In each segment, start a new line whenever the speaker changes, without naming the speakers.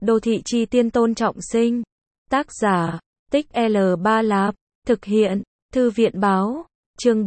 Đô thị chi tiên Tôn Trọng Sinh. Tác giả, Tích L3 Lạp. Thực hiện, Thư viện báo. Chương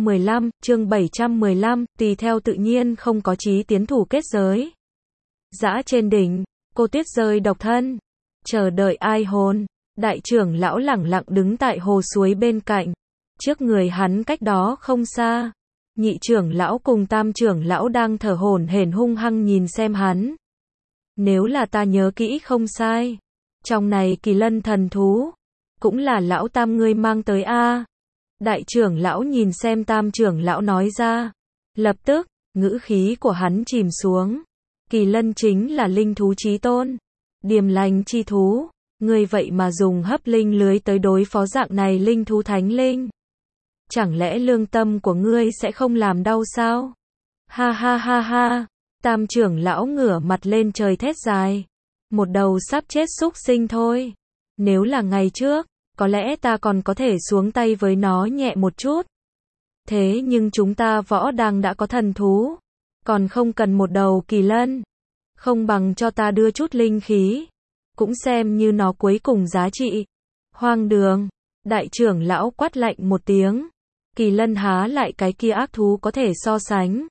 715, tùy theo tự nhiên không có chí tiến thủ kết giới. Dã trên đỉnh, cô Tuyết rơi độc thân. Chờ đợi ai hồn. Đại trưởng lão lẳng lặng đứng tại hồ suối bên cạnh. Trước người hắn cách đó không xa. Nhị trưởng lão cùng tam trưởng lão đang thở hổn hển hung hăng nhìn xem hắn. Nếu là ta nhớ kỹ không sai, trong này kỳ lân thần thú, cũng là lão tam ngươi mang tới a. Đại trưởng lão nhìn xem tam trưởng lão nói ra. Lập tức, ngữ khí của hắn chìm xuống. Kỳ lân chính là linh thú chí tôn, điềm lành chi thú. Ngươi vậy mà dùng hấp linh lưới tới đối phó dạng này linh thú thánh linh. Chẳng lẽ lương tâm của ngươi sẽ không làm đau sao? Ha ha ha ha. Tam trưởng lão ngửa mặt lên trời thét dài. Một đầu sắp chết súc sinh thôi. Nếu là ngày trước, có lẽ ta còn có thể xuống tay với nó nhẹ một chút. Thế nhưng chúng ta võ đang đã có thần thú, còn không cần một đầu kỳ lân. Không bằng cho ta đưa chút linh khí, cũng xem như nó cuối cùng giá trị. Hoang đường. Đại trưởng lão quát lạnh một tiếng. Kỳ lân há lại cái kia ác thú có thể so sánh.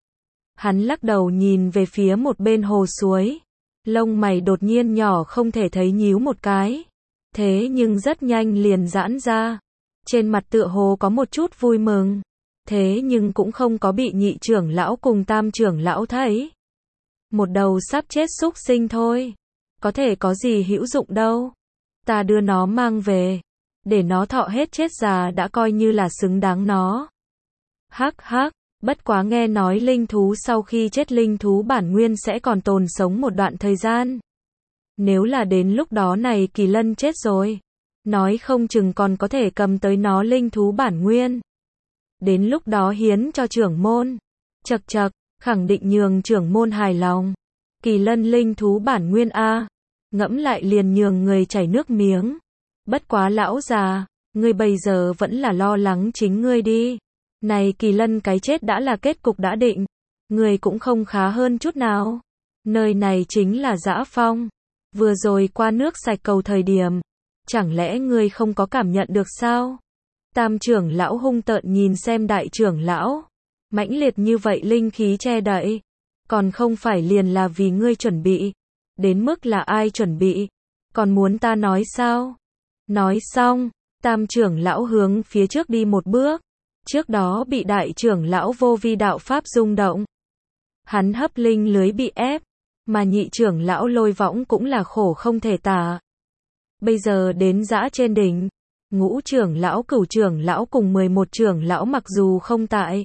Hắn lắc đầu nhìn về phía một bên hồ suối. Lông mày đột nhiên nhỏ không thể thấy nhíu một cái. Thế nhưng rất nhanh liền giãn ra. Trên mặt tựa hồ có một chút vui mừng. Thế nhưng cũng không có bị nhị trưởng lão cùng tam trưởng lão thấy. Một đầu sắp chết súc sinh thôi. Có thể có gì hữu dụng đâu. Ta đưa nó mang về. Để nó thọ hết chết già đã coi như là xứng đáng nó. Hắc hắc. Bất quá nghe nói linh thú sau khi chết linh thú bản nguyên sẽ còn tồn sống một đoạn thời gian. Nếu là đến lúc đó này kỳ lân chết rồi, nói không chừng còn có thể cầm tới nó linh thú bản nguyên. Đến lúc đó hiến cho trưởng môn. Chậc chậc, khẳng định nhường trưởng môn hài lòng. Kỳ lân linh thú bản nguyên a. Ngẫm lại liền nhường người chảy nước miếng. Bất quá lão già, ngươi bây giờ vẫn là lo lắng chính ngươi đi. Này kỳ lân cái chết đã là kết cục đã định. Người cũng không khá hơn chút nào. Nơi này chính là Dã Phong. Vừa rồi qua nước sạch cầu thời điểm. Chẳng lẽ ngươi không có cảm nhận được sao? Tam trưởng lão hung tợn nhìn xem đại trưởng lão. Mãnh liệt như vậy linh khí che đậy. Còn không phải liền là vì ngươi chuẩn bị. Đến mức là ai chuẩn bị? Còn muốn ta nói sao? Nói xong, tam trưởng lão hướng phía trước đi một bước. Trước đó bị đại trưởng lão vô vi đạo pháp rung động. Hắn hấp linh lưới bị ép, mà nhị trưởng lão lôi võng cũng là khổ không thể tả. Bây giờ đến dã trên đỉnh, ngũ trưởng lão cửu trưởng lão cùng 11 trưởng lão mặc dù không tại.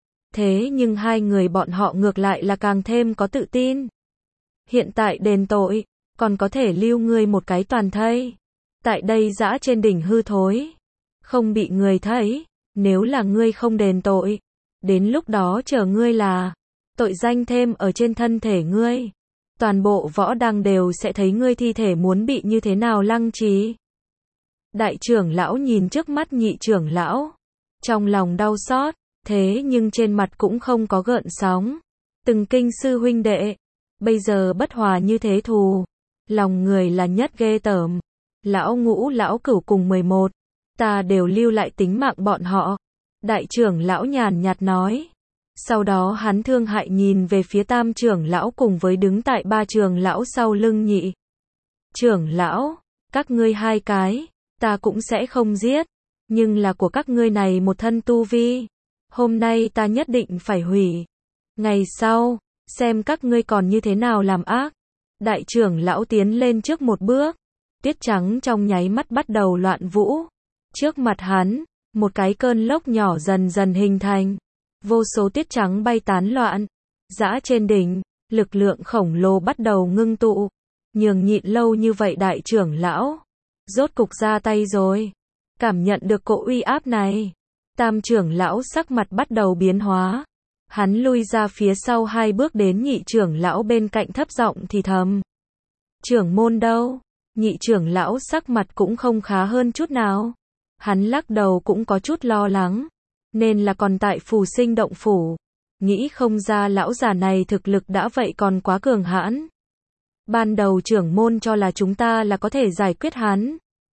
Thế nhưng hai người bọn họ ngược lại là càng thêm có tự tin. Hiện tại đền tội, còn có thể lưu ngươi một cái toàn thây. Tại đây dã trên đỉnh hư thối, không bị người thấy. Nếu là ngươi không đền tội, đến lúc đó chờ ngươi là tội danh thêm ở trên thân thể ngươi. Toàn bộ võ đăng đều sẽ thấy ngươi thi thể muốn bị như thế nào lăng trì. Đại trưởng lão nhìn trước mắt nhị trưởng lão, trong lòng đau xót, thế nhưng trên mặt cũng không có gợn sóng. Từng kinh sư huynh đệ, bây giờ bất hòa như thế thù, lòng người là nhất ghê tởm. Lão ngũ lão cửu cùng 11. Ta đều lưu lại tính mạng bọn họ. Đại trưởng lão nhàn nhạt nói. Sau đó hắn thương hại nhìn về phía tam trưởng lão cùng với đứng tại ba trưởng lão sau lưng nhị trưởng lão. Các ngươi hai cái, ta cũng sẽ không giết. Nhưng là của các ngươi này một thân tu vi. Hôm nay ta nhất định phải hủy. Ngày sau, xem các ngươi còn như thế nào làm ác. Đại trưởng lão tiến lên trước một bước. Tuyết trắng trong nháy mắt bắt đầu loạn vũ. Trước mặt hắn, một cái cơn lốc nhỏ dần dần hình thành. Vô số tuyết trắng bay tán loạn. Dã trên đỉnh, lực lượng khổng lồ bắt đầu ngưng tụ. Nhường nhịn lâu như vậy đại trưởng lão. Rốt cục ra tay rồi. Cảm nhận được cỗ uy áp này. Tam trưởng lão sắc mặt bắt đầu biến hóa. Hắn lui ra phía sau 2 bước đến nhị trưởng lão bên cạnh thấp giọng thì thầm. Trưởng môn đâu? Nhị trưởng lão sắc mặt cũng không khá hơn chút nào. Hắn lắc đầu cũng có chút lo lắng. Nên là còn tại Phù Sinh động phủ. Nghĩ không ra lão già này thực lực đã vậy còn quá cường hãn. Ban đầu trưởng môn cho là chúng ta là có thể giải quyết hắn.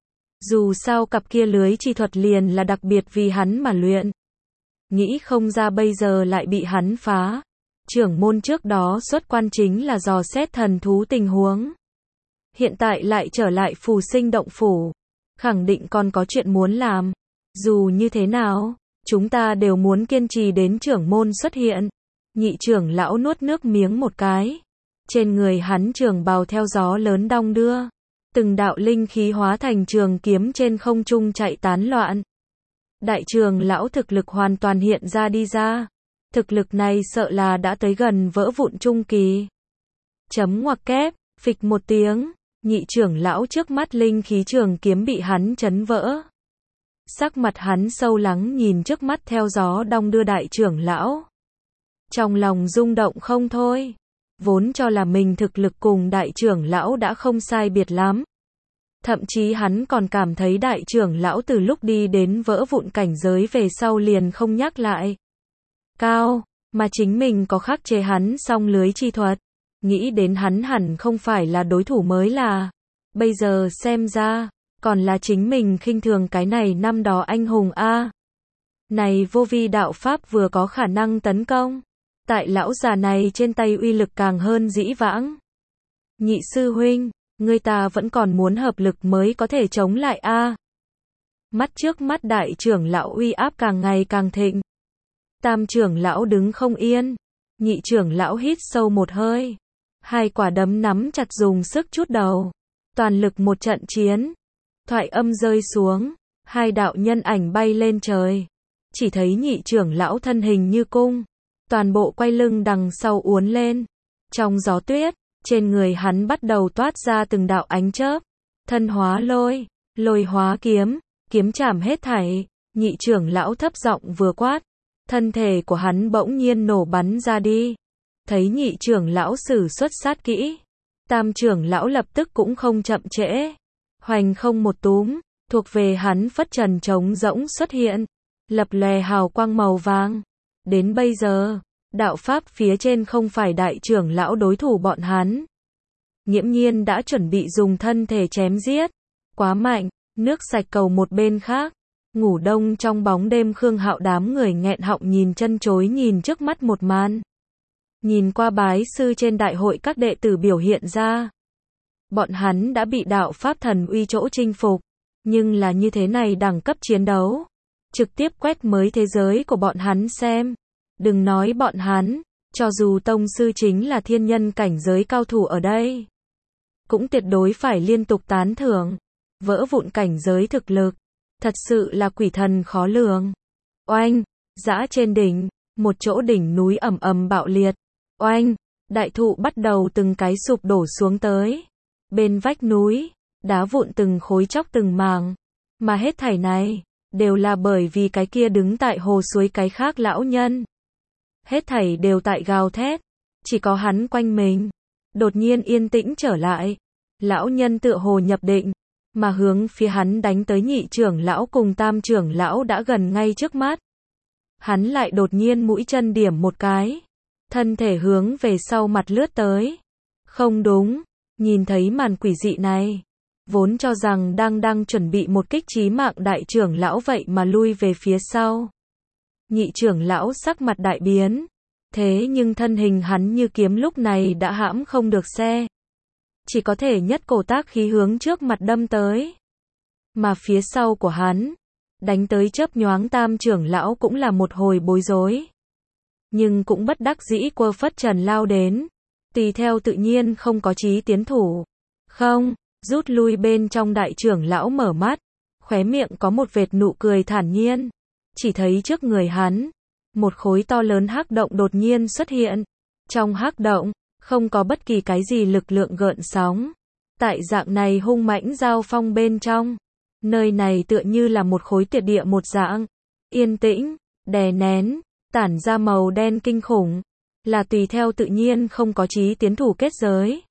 Dù sao cặp kia lưới chi thuật liền là đặc biệt vì hắn mà luyện. Nghĩ không ra bây giờ lại bị hắn phá. Trưởng môn trước đó xuất quan chính là dò xét thần thú tình huống. Hiện tại lại trở lại phù sinh động phủ. Khẳng định còn có chuyện muốn làm. Dù như thế nào, chúng ta đều muốn kiên trì đến trưởng môn xuất hiện. Nhị trưởng lão nuốt nước miếng một cái. Trên người hắn trường bào theo gió lớn đong đưa. Từng đạo linh khí hóa thành trường kiếm trên không trung chạy tán loạn. Đại trưởng lão thực lực hoàn toàn hiện ra đi ra. Thực lực này sợ là đã tới gần vỡ vụn trung kỳ. Chấm ngoặc kép, phịch một tiếng, nhị trưởng lão trước mắt linh khí trường kiếm bị hắn chấn vỡ. Sắc mặt hắn sâu lắng nhìn trước mắt theo gió đong đưa đại trưởng lão. Trong lòng rung động không thôi. Vốn cho là mình thực lực cùng đại trưởng lão đã không sai biệt lắm. Thậm chí hắn còn cảm thấy đại trưởng lão từ lúc đi đến vỡ vụn cảnh giới về sau liền không nhắc lại. Cao, mà chính mình có khắc chế hắn song lưới chi thuật. Nghĩ đến hắn hẳn không phải là đối thủ mới là. Bây giờ xem ra, còn là chính mình khinh thường cái này năm đó anh hùng A. Này vô vi đạo pháp vừa có khả năng tấn công. Tại lão già này trên tay uy lực càng hơn dĩ vãng. Nhị sư huynh, người ta vẫn còn muốn hợp lực mới có thể chống lại A. Mắt trước mắt đại trưởng lão uy áp càng ngày càng thịnh. Tam trưởng lão đứng không yên. Nhị trưởng lão hít sâu một hơi. Hai quả đấm nắm chặt dùng sức chút đầu. Toàn lực một trận chiến. Thoại âm rơi xuống. Hai đạo nhân ảnh bay lên trời. Chỉ thấy nhị trưởng lão thân hình như cung. Toàn bộ quay lưng đằng sau uốn lên. Trong gió tuyết, trên người hắn bắt đầu toát ra từng đạo ánh chớp. Thân hóa lôi, lôi hóa kiếm, kiếm chảm hết thảy. Nhị trưởng lão thấp giọng vừa quát. Thân thể của hắn bỗng nhiên nổ bắn ra đi. Thấy nhị trưởng lão sử xuất sát kỹ. Tam trưởng lão lập tức cũng không chậm trễ. Hoành không một túm, thuộc về hắn phất trần trống rỗng xuất hiện. Lập lòe hào quang màu vàng. Đến bây giờ, đạo pháp phía trên không phải đại trưởng lão đối thủ bọn hắn. Nghiễm nhiên đã chuẩn bị dùng thân thể chém giết. Quá mạnh, nước sạch cầu một bên khác. Ngủ đông trong bóng đêm Khương Hạo đám người nghẹn họng nhìn chân chối nhìn trước mắt một màn. Nhìn qua bái sư trên đại hội các đệ tử biểu hiện ra. Bọn hắn đã bị đạo pháp thần uy chỗ chinh phục. Nhưng là như thế này đẳng cấp chiến đấu. Trực tiếp quét mới thế giới của bọn hắn xem. Đừng nói bọn hắn, cho dù tông sư chính là thiên nhân cảnh giới cao thủ ở đây. Cũng tuyệt đối phải liên tục tán thưởng. Vỡ vụn cảnh giới thực lực. Thật sự là quỷ thần khó lường. Oanh, dã trên đỉnh, một chỗ đỉnh núi ầm ầm bạo liệt. Oanh, đại thụ bắt đầu từng cái sụp đổ xuống tới. Bên vách núi, đá vụn từng khối chóc từng mảng. Mà hết thảy này, đều là bởi vì cái kia đứng tại hồ suối cái khác lão nhân. Hết thảy đều tại gào thét. Chỉ có hắn quanh mình. Đột nhiên yên tĩnh trở lại. Lão nhân tựa hồ nhập định. Mà hướng phía hắn đánh tới nhị trưởng lão cùng tam trưởng lão đã gần ngay trước mắt. Hắn lại đột nhiên mũi chân điểm một cái. Thân thể hướng về sau mặt lướt tới. Không đúng. Nhìn thấy màn quỷ dị này. Vốn cho rằng đang chuẩn bị một kích chí mạng đại trưởng lão vậy mà lui về phía sau. Nhị trưởng lão sắc mặt đại biến. Thế nhưng thân hình hắn như kiếm lúc này đã hãm không được xe. Chỉ có thể nhất cổ tác khí hướng trước mặt đâm tới. Mà phía sau của hắn, đánh tới chớp nhoáng tam trưởng lão cũng là một hồi bối rối. Nhưng cũng bất đắc dĩ quơ phất trần lao đến. Tùy theo tự nhiên không có chí tiến thủ. Không, rút lui bên trong đại trưởng lão mở mắt. Khóe miệng có một vệt nụ cười thản nhiên. Chỉ thấy trước người hắn, một khối to lớn hắc động đột nhiên xuất hiện. Trong hắc động, không có bất kỳ cái gì lực lượng gợn sóng. Tại dạng này hung mãnh giao phong bên trong. Nơi này tựa như là một khối tuyệt địa một dạng. Yên tĩnh, đè nén, tản ra màu đen kinh khủng. Là tùy theo tự nhiên không có chí tiến thủ kết giới.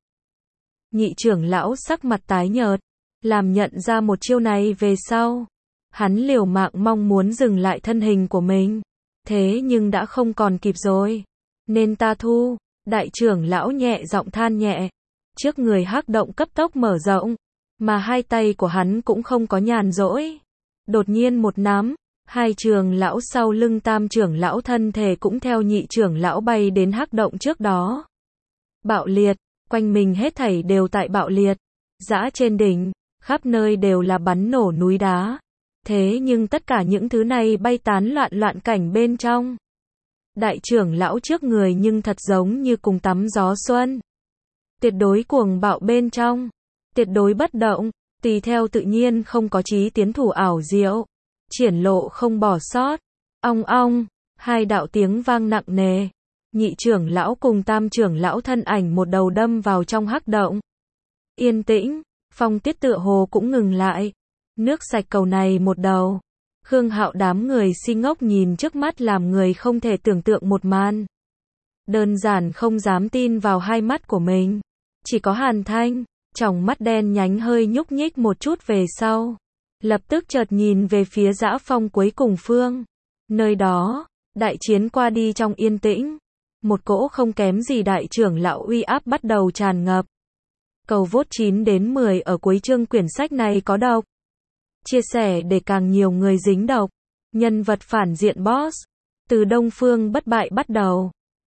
Nhị trưởng lão sắc mặt tái nhợt. Làm nhận ra một chiêu này về sau. Hắn liều mạng mong muốn dừng lại thân hình của mình. Thế nhưng đã không còn kịp rồi. Nên ta thu. Đại trưởng lão nhẹ giọng than nhẹ. Trước người hắc động cấp tốc mở rộng, mà hai tay của hắn cũng không có nhàn rỗi. Đột nhiên một nắm, hai trưởng lão sau lưng tam trưởng lão thân thể cũng theo nhị trưởng lão bay đến hắc động trước đó. Bạo liệt, quanh mình hết thảy đều tại bạo liệt. Dã trên đỉnh, khắp nơi đều là bắn nổ núi đá. Thế nhưng tất cả những thứ này bay tán loạn cảnh bên trong. Đại trưởng lão trước người nhưng thật giống như cùng tắm gió xuân. Tuyệt đối cuồng bạo bên trong, tuyệt đối bất động, tùy theo tự nhiên không có chí tiến thủ ảo diệu, triển lộ không bỏ sót. Ong ong, hai đạo tiếng vang nặng nề. Nhị trưởng lão cùng tam trưởng lão thân ảnh một đầu đâm vào trong hắc động. Yên tĩnh, phong tiết tựa hồ cũng ngừng lại. Nước sạch cầu này một đầu. Khương Hạo đám người si ngốc nhìn trước mắt làm người không thể tưởng tượng một màn. Đơn giản không dám tin vào hai mắt của mình. Chỉ có Hàn Thanh, tròng mắt đen nhánh hơi nhúc nhích một chút về sau. Lập tức chợt nhìn về phía Dã Phong cuối cùng phương. Nơi đó, đại chiến qua đi trong yên tĩnh. Một cỗ không kém gì đại trưởng lão uy áp bắt đầu tràn ngập. Cầu vote 9 đến 10 ở cuối chương quyển sách này có độc. Chia sẻ để càng nhiều người dính độc. Nhân vật phản diện boss. Từ Đông Phương bất bại bắt đầu.